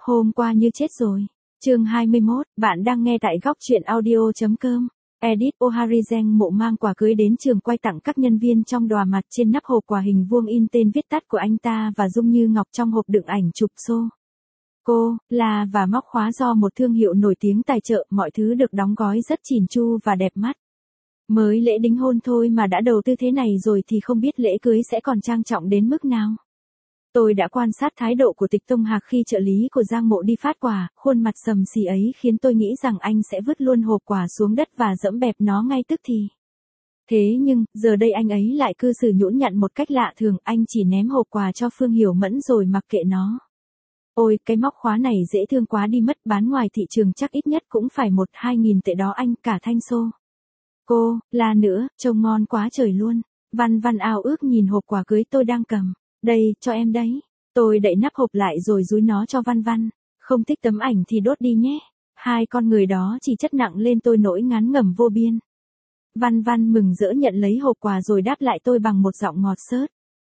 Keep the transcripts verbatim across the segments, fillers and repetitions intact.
Hôm qua như chết rồi. Chương hai mươi mốt, bạn đang nghe tại góc truyện audio chấm com. Edith O'Harrizen mộ mang quà cưới đến trường quay tặng các nhân viên trong đòa mặt, trên nắp hộp quà hình vuông in tên viết tắt của anh ta và Dung Như Ngọc trong hộp đựng ảnh chụp xô. Cô, là và móc khóa do một thương hiệu nổi tiếng tài trợ, mọi thứ được đóng gói rất chỉn chu và đẹp mắt. Mới lễ đính hôn thôi mà đã đầu tư thế này rồi thì không biết lễ cưới sẽ còn trang trọng đến mức nào. Tôi đã quan sát thái độ của Tịch Tông Hạc khi trợ lý của Giang Mộ đi phát quà, khuôn mặt sầm xì ấy khiến tôi nghĩ rằng anh sẽ vứt luôn hộp quà xuống đất và dẫm bẹp nó ngay tức thì. Thế nhưng, giờ đây anh ấy lại cư xử nhũn nhặn một cách lạ thường, anh chỉ ném hộp quà cho Phương Hiểu Mẫn rồi mặc kệ nó. Ôi, cái móc khóa này dễ thương quá đi mất, bán ngoài thị trường chắc ít nhất cũng phải một hai nghìn tệ đó anh, cả thanh xô. Cô, là nữa, trông ngon quá trời luôn. Văn Văn ao ước nhìn hộp quà cưới tôi đang cầm. Đây, cho em đấy. Tôi đậy nắp hộp lại rồi dúi nó cho Văn Văn. Không thích tấm ảnh thì đốt đi nhé. Hai con người đó chỉ chất nặng lên tôi nỗi ngán ngẩm vô biên. Văn Văn mừng rỡ nhận lấy hộp quà rồi đáp lại tôi bằng một giọng ngọt xớt.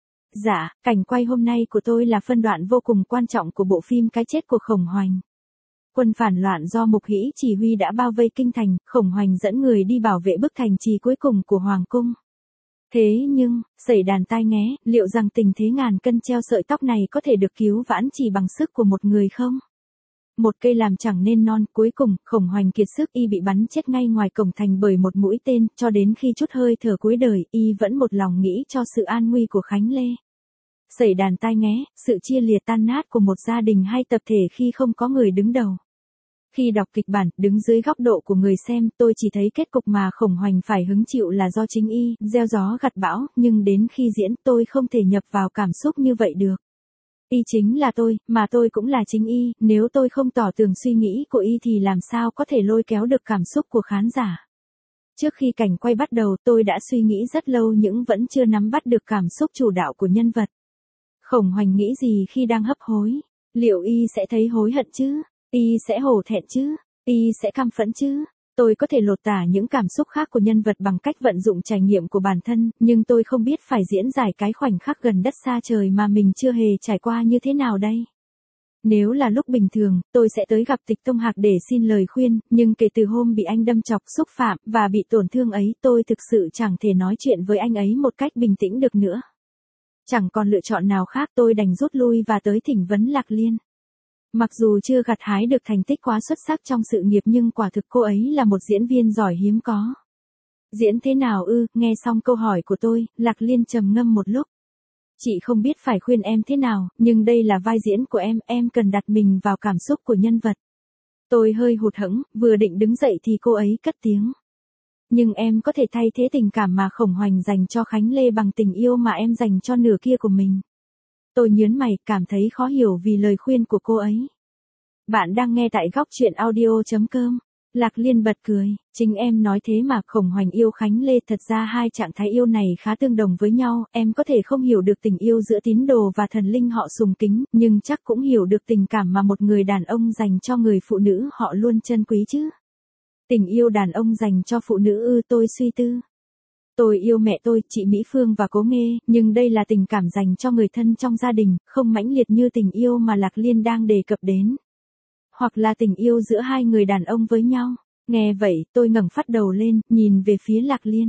Dạ, cảnh quay hôm nay của tôi là phân đoạn vô cùng quan trọng của bộ phim Cái chết của Khổng Hoành. Quân phản loạn do Mục Hĩ chỉ huy đã bao vây kinh thành, Khổng Hoành dẫn người đi bảo vệ bức thành trì cuối cùng của Hoàng cung. Thế nhưng, sẩy đàn tai nghe, liệu rằng tình thế ngàn cân treo sợi tóc này có thể được cứu vãn chỉ bằng sức của một người không? Một cây làm chẳng nên non, cuối cùng, Khổng Hoành kiệt sức y bị bắn chết ngay ngoài cổng thành bởi một mũi tên, cho đến khi chút hơi thở cuối đời, y vẫn một lòng nghĩ cho sự an nguy của Khánh Lê. Sẩy đàn tai nghe, sự chia liệt tan nát của một gia đình hay tập thể khi không có người đứng đầu. Khi đọc kịch bản, đứng dưới góc độ của người xem, tôi chỉ thấy kết cục mà Khổng Hoành phải hứng chịu là do chính y, gieo gió gặt bão, nhưng đến khi diễn tôi không thể nhập vào cảm xúc như vậy được. Y chính là tôi, mà tôi cũng là chính y, nếu tôi không tỏ tường suy nghĩ của y thì làm sao có thể lôi kéo được cảm xúc của khán giả. Trước khi cảnh quay bắt đầu tôi đã suy nghĩ rất lâu nhưng vẫn chưa nắm bắt được cảm xúc chủ đạo của nhân vật. Khổng Hoành nghĩ gì khi đang hấp hối? Liệu y sẽ thấy hối hận chứ? Y sẽ hổ thẹn chứ? Y sẽ căm phẫn chứ? Tôi có thể lột tả những cảm xúc khác của nhân vật bằng cách vận dụng trải nghiệm của bản thân, nhưng tôi không biết phải diễn giải cái khoảnh khắc gần đất xa trời mà mình chưa hề trải qua như thế nào đây. Nếu là lúc bình thường, tôi sẽ tới gặp Tịch Tông Hạc để xin lời khuyên, nhưng kể từ hôm bị anh đâm chọc, xúc phạm, và bị tổn thương ấy, tôi thực sự chẳng thể nói chuyện với anh ấy một cách bình tĩnh được nữa. Chẳng còn lựa chọn nào khác, tôi đành rút lui và tới thỉnh vấn Lạc Liên. Mặc dù chưa gặt hái được thành tích quá xuất sắc trong sự nghiệp nhưng quả thực cô ấy là một diễn viên giỏi hiếm có. Diễn thế nào ư? Nghe xong câu hỏi của tôi, Lạc Liên trầm ngâm một lúc. Chị không biết phải khuyên em thế nào, nhưng đây là vai diễn của em, em cần đặt mình vào cảm xúc của nhân vật. Tôi hơi hụt hẫng, vừa định đứng dậy thì cô ấy cất tiếng. Nhưng em có thể thay thế tình cảm mà Khổng Hoành dành cho Khánh Lê bằng tình yêu mà em dành cho nửa kia của mình. Tôi nhớn mày, cảm thấy khó hiểu vì lời khuyên của cô ấy. Bạn đang nghe tại góc truyện audio chấm com. Lạc Liên bật cười, chính em nói thế mà. Khổng Hoành yêu Khánh Lê, thật ra hai trạng thái yêu này khá tương đồng với nhau, em có thể không hiểu được tình yêu giữa tín đồ và thần linh họ sùng kính, nhưng chắc cũng hiểu được tình cảm mà một người đàn ông dành cho người phụ nữ họ luôn trân quý chứ. Tình yêu đàn ông dành cho phụ nữ ư? Tôi suy tư. Tôi yêu mẹ tôi, chị Mỹ Phương và Cố Nghê, nhưng đây là tình cảm dành cho người thân trong gia đình, không mãnh liệt như tình yêu mà Lạc Liên đang đề cập đến. Hoặc là tình yêu giữa hai người đàn ông với nhau. Nghe vậy, tôi ngẩng phát đầu lên, nhìn về phía Lạc Liên.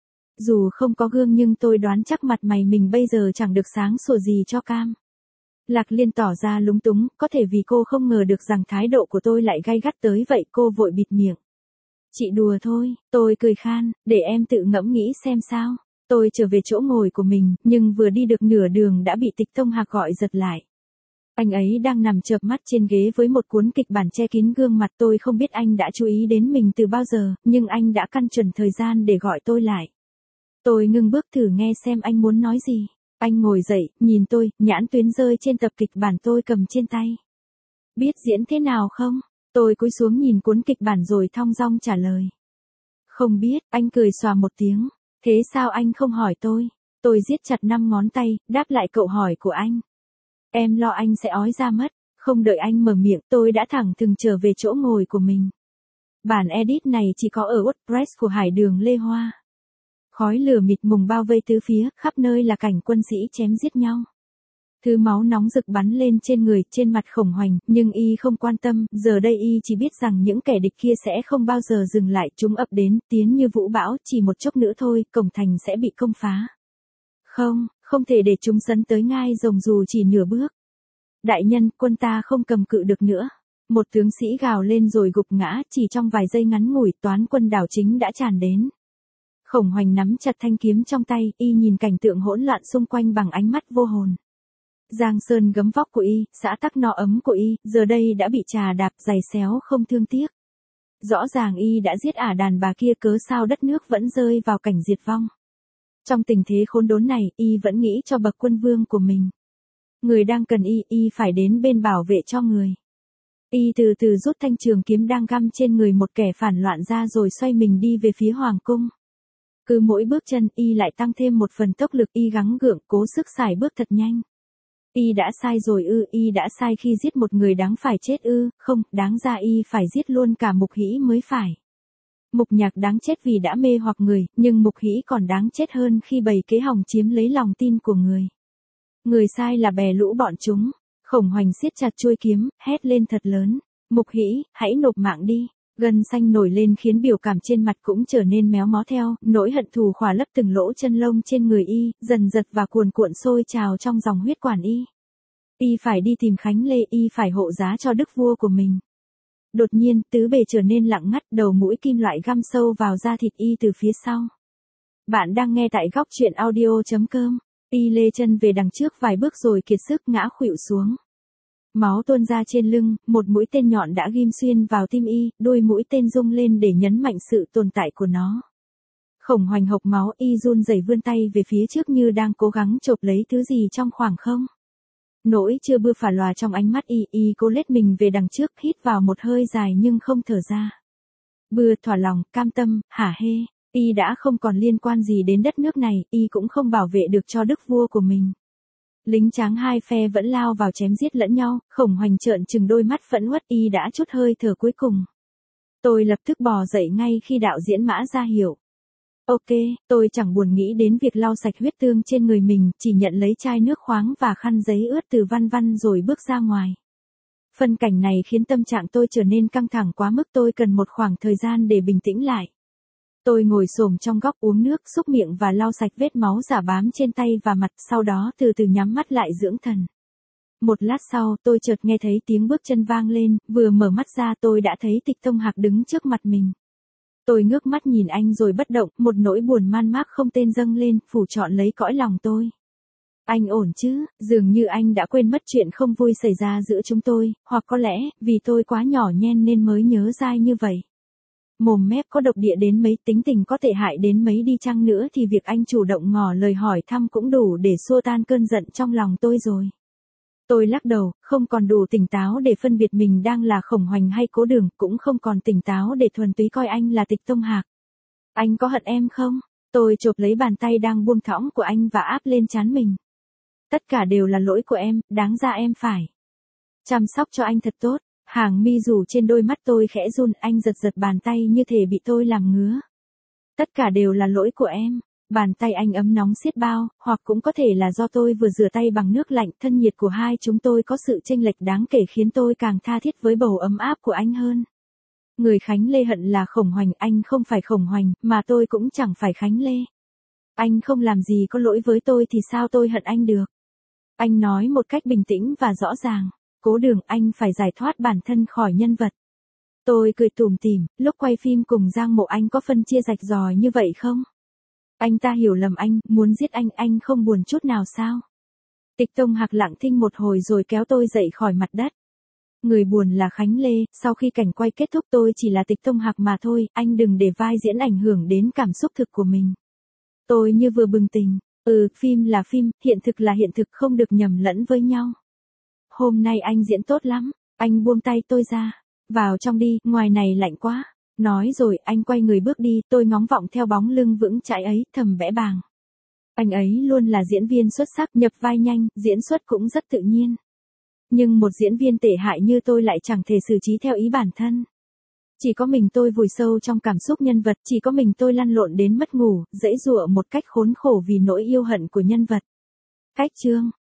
Dù không có gương nhưng tôi đoán chắc mặt mày mình bây giờ chẳng được sáng sủa gì cho cam. Lạc Liên tỏ ra lúng túng, có thể vì cô không ngờ được rằng thái độ của tôi lại gay gắt tới vậy, cô vội bịt miệng. Chị đùa thôi, tôi cười khan, để em tự ngẫm nghĩ xem sao. Tôi trở về chỗ ngồi của mình, nhưng vừa đi được nửa đường đã bị Tịch Tông Hạc gọi giật lại. Anh ấy đang nằm chợp mắt trên ghế với một cuốn kịch bản che kín gương mặt. Tôi không biết anh đã chú ý đến mình từ bao giờ, nhưng anh đã căn chuẩn thời gian để gọi tôi lại. Tôi ngưng bước thử nghe xem anh muốn nói gì. Anh ngồi dậy, nhìn tôi, nhãn tuyến rơi trên tập kịch bản tôi cầm trên tay. Biết diễn thế nào không? Tôi cúi xuống nhìn cuốn kịch bản rồi thong dong trả lời. Không biết, anh cười xòa một tiếng. Thế sao anh không hỏi tôi? Tôi siết chặt năm ngón tay, đáp lại câu hỏi của anh. Em lo anh sẽ ói ra mất. Không đợi anh mở miệng, tôi đã thẳng thừng trở về chỗ ngồi của mình. Bản edit này chỉ có ở WordPress của Hải Đường Lê Hoa. Khói lửa mịt mùng bao vây tứ phía, khắp nơi là cảnh quân sĩ chém giết nhau. Thứ máu nóng rực bắn lên trên người, trên mặt Khổng Hoành, nhưng y không quan tâm, giờ đây y chỉ biết rằng những kẻ địch kia sẽ không bao giờ dừng lại, chúng ập đến, tiến như vũ bão, chỉ một chốc nữa thôi, cổng thành sẽ bị công phá. Không, không thể để chúng sấn tới ngai rồng dù chỉ nửa bước. Đại nhân, quân ta không cầm cự được nữa. Một tướng sĩ gào lên rồi gục ngã, chỉ trong vài giây ngắn ngủi, toán quân đảo chính đã tràn đến. Khổng Hoành nắm chặt thanh kiếm trong tay, y nhìn cảnh tượng hỗn loạn xung quanh bằng ánh mắt vô hồn. Giang sơn gấm vóc của y, xã tắc no ấm của y, giờ đây đã bị trà đạp, giày xéo không thương tiếc. Rõ ràng y đã giết ả đàn bà kia, cớ sao đất nước vẫn rơi vào cảnh diệt vong. Trong tình thế khốn đốn này, y vẫn nghĩ cho bậc quân vương của mình. Người đang cần y, y phải đến bên bảo vệ cho người. Y từ từ rút thanh trường kiếm đang găm trên người một kẻ phản loạn ra rồi xoay mình đi về phía hoàng cung. Cứ mỗi bước chân, y lại tăng thêm một phần tốc lực, y gắng gượng, cố sức xài bước thật nhanh. Y đã sai rồi ư, y đã sai khi giết một người đáng phải chết ư, không, đáng ra y phải giết luôn cả Mục Hĩ mới phải. Mục Nhạc đáng chết vì đã mê hoặc người, nhưng Mục Hĩ còn đáng chết hơn khi bày kế hòng chiếm lấy lòng tin của người. Người sai là bè lũ bọn chúng. Khổng Hoành siết chặt chuôi kiếm, hét lên thật lớn. Mục Hĩ, hãy nộp mạng đi. Gân xanh nổi lên khiến biểu cảm trên mặt cũng trở nên méo mó theo, nỗi hận thù khỏa lấp từng lỗ chân lông trên người y, dần dật và cuồn cuộn sôi trào trong dòng huyết quản y. Y phải đi tìm Khánh Lê, y phải hộ giá cho đức vua của mình. Đột nhiên, tứ bề trở nên lặng ngắt, đầu mũi kim loại găm sâu vào da thịt y từ phía sau. Bạn đang nghe tại góc truyện audio chấm com. Y lê chân về đằng trước vài bước rồi kiệt sức ngã khuỵu xuống. Máu tuôn ra trên lưng, một mũi tên nhọn đã ghim xuyên vào tim y, đuôi mũi tên rung lên để nhấn mạnh sự tồn tại của nó. Khổng Hoành hộc máu, y run rẩy vươn tay về phía trước như đang cố gắng chộp lấy thứ gì trong khoảng không. Nỗi chưa bưa phả lòa trong ánh mắt y, y cố lết mình về đằng trước, hít vào một hơi dài nhưng không thở ra. Bưa, thỏa lòng, cam tâm, hả hê. Y đã không còn liên quan gì đến đất nước này, y cũng không bảo vệ được cho đức vua của mình. Lính tráng hai phe vẫn lao vào chém giết lẫn nhau, Khổng Hoành trợn trừng đôi mắt phẫn uất, y đã chút hơi thở cuối cùng. Tôi lập tức bò dậy ngay khi đạo diễn Mã ra hiệu. Ok, tôi chẳng buồn nghĩ đến việc lau sạch huyết tương trên người mình, chỉ nhận lấy chai nước khoáng và khăn giấy ướt từ Văn Văn rồi bước ra ngoài. Phân cảnh này khiến tâm trạng tôi trở nên căng thẳng quá mức, tôi cần một khoảng thời gian để bình tĩnh lại. Tôi ngồi xổm trong góc uống nước, xúc miệng và lau sạch vết máu giả bám trên tay và mặt, sau đó từ từ nhắm mắt lại dưỡng thần. Một lát sau, tôi chợt nghe thấy tiếng bước chân vang lên, vừa mở mắt ra tôi đã thấy Tịch Tông Hạc đứng trước mặt mình. Tôi ngước mắt nhìn anh rồi bất động, một nỗi buồn man mác không tên dâng lên, phủ trọn lấy cõi lòng tôi. Anh ổn chứ, dường như anh đã quên mất chuyện không vui xảy ra giữa chúng tôi, hoặc có lẽ, vì tôi quá nhỏ nhen nên mới nhớ dai như vậy. Mồm mép có độc địa đến mấy, tính tình có tệ hại đến mấy đi chăng nữa thì việc anh chủ động ngỏ lời hỏi thăm cũng đủ để xua tan cơn giận trong lòng tôi rồi. Tôi lắc đầu, không còn đủ tỉnh táo để phân biệt mình đang là Khổng Hoành hay Cố Đường, cũng không còn tỉnh táo để thuần túy coi anh là Tịch Tông Hạc. Anh có hận em không? Tôi chộp lấy bàn tay đang buông thõng của anh và áp lên trán mình. Tất cả đều là lỗi của em, đáng ra em phải chăm sóc cho anh thật tốt. Hàng mi rủ trên đôi mắt tôi khẽ run, anh giật giật bàn tay như thể bị tôi làm ngứa. Tất cả đều là lỗi của em. Bàn tay anh ấm nóng xiết bao, hoặc cũng có thể là do tôi vừa rửa tay bằng nước lạnh, thân nhiệt của hai chúng tôi có sự chênh lệch đáng kể khiến tôi càng tha thiết với bầu ấm áp của anh hơn. Người Khánh Lê hận là Khổng Hoành, anh không phải Khổng Hoành, mà tôi cũng chẳng phải Khánh Lê. Anh không làm gì có lỗi với tôi thì sao tôi hận anh được? Anh nói một cách bình tĩnh và rõ ràng. Cố Đường, anh phải giải thoát bản thân khỏi nhân vật. Tôi cười tủm tỉm, lúc quay phim cùng Giang Mộ anh có phân chia rạch ròi như vậy không? Anh ta hiểu lầm anh, muốn giết anh, anh không buồn chút nào sao? Tịch Tông Hạc lặng thinh một hồi rồi kéo tôi dậy khỏi mặt đất. Người buồn là Khánh Lê, sau khi cảnh quay kết thúc tôi chỉ là Tịch Tông Hạc mà thôi, anh đừng để vai diễn ảnh hưởng đến cảm xúc thực của mình. Tôi như vừa bừng tỉnh, ừ, phim là phim, hiện thực là hiện thực, không được nhầm lẫn với nhau. Hôm nay anh diễn tốt lắm, anh buông tay tôi ra. Vào trong đi, ngoài này lạnh quá. Nói rồi, anh quay người bước đi, tôi ngóng vọng theo bóng lưng vững chãi ấy, thầm bẽ bàng. Anh ấy luôn là diễn viên xuất sắc, nhập vai nhanh, diễn xuất cũng rất tự nhiên. Nhưng một diễn viên tệ hại như tôi lại chẳng thể xử trí theo ý bản thân. Chỉ có mình tôi vùi sâu trong cảm xúc nhân vật, chỉ có mình tôi lăn lộn đến mất ngủ, giãy giụa một cách khốn khổ vì nỗi yêu hận của nhân vật. Cách chương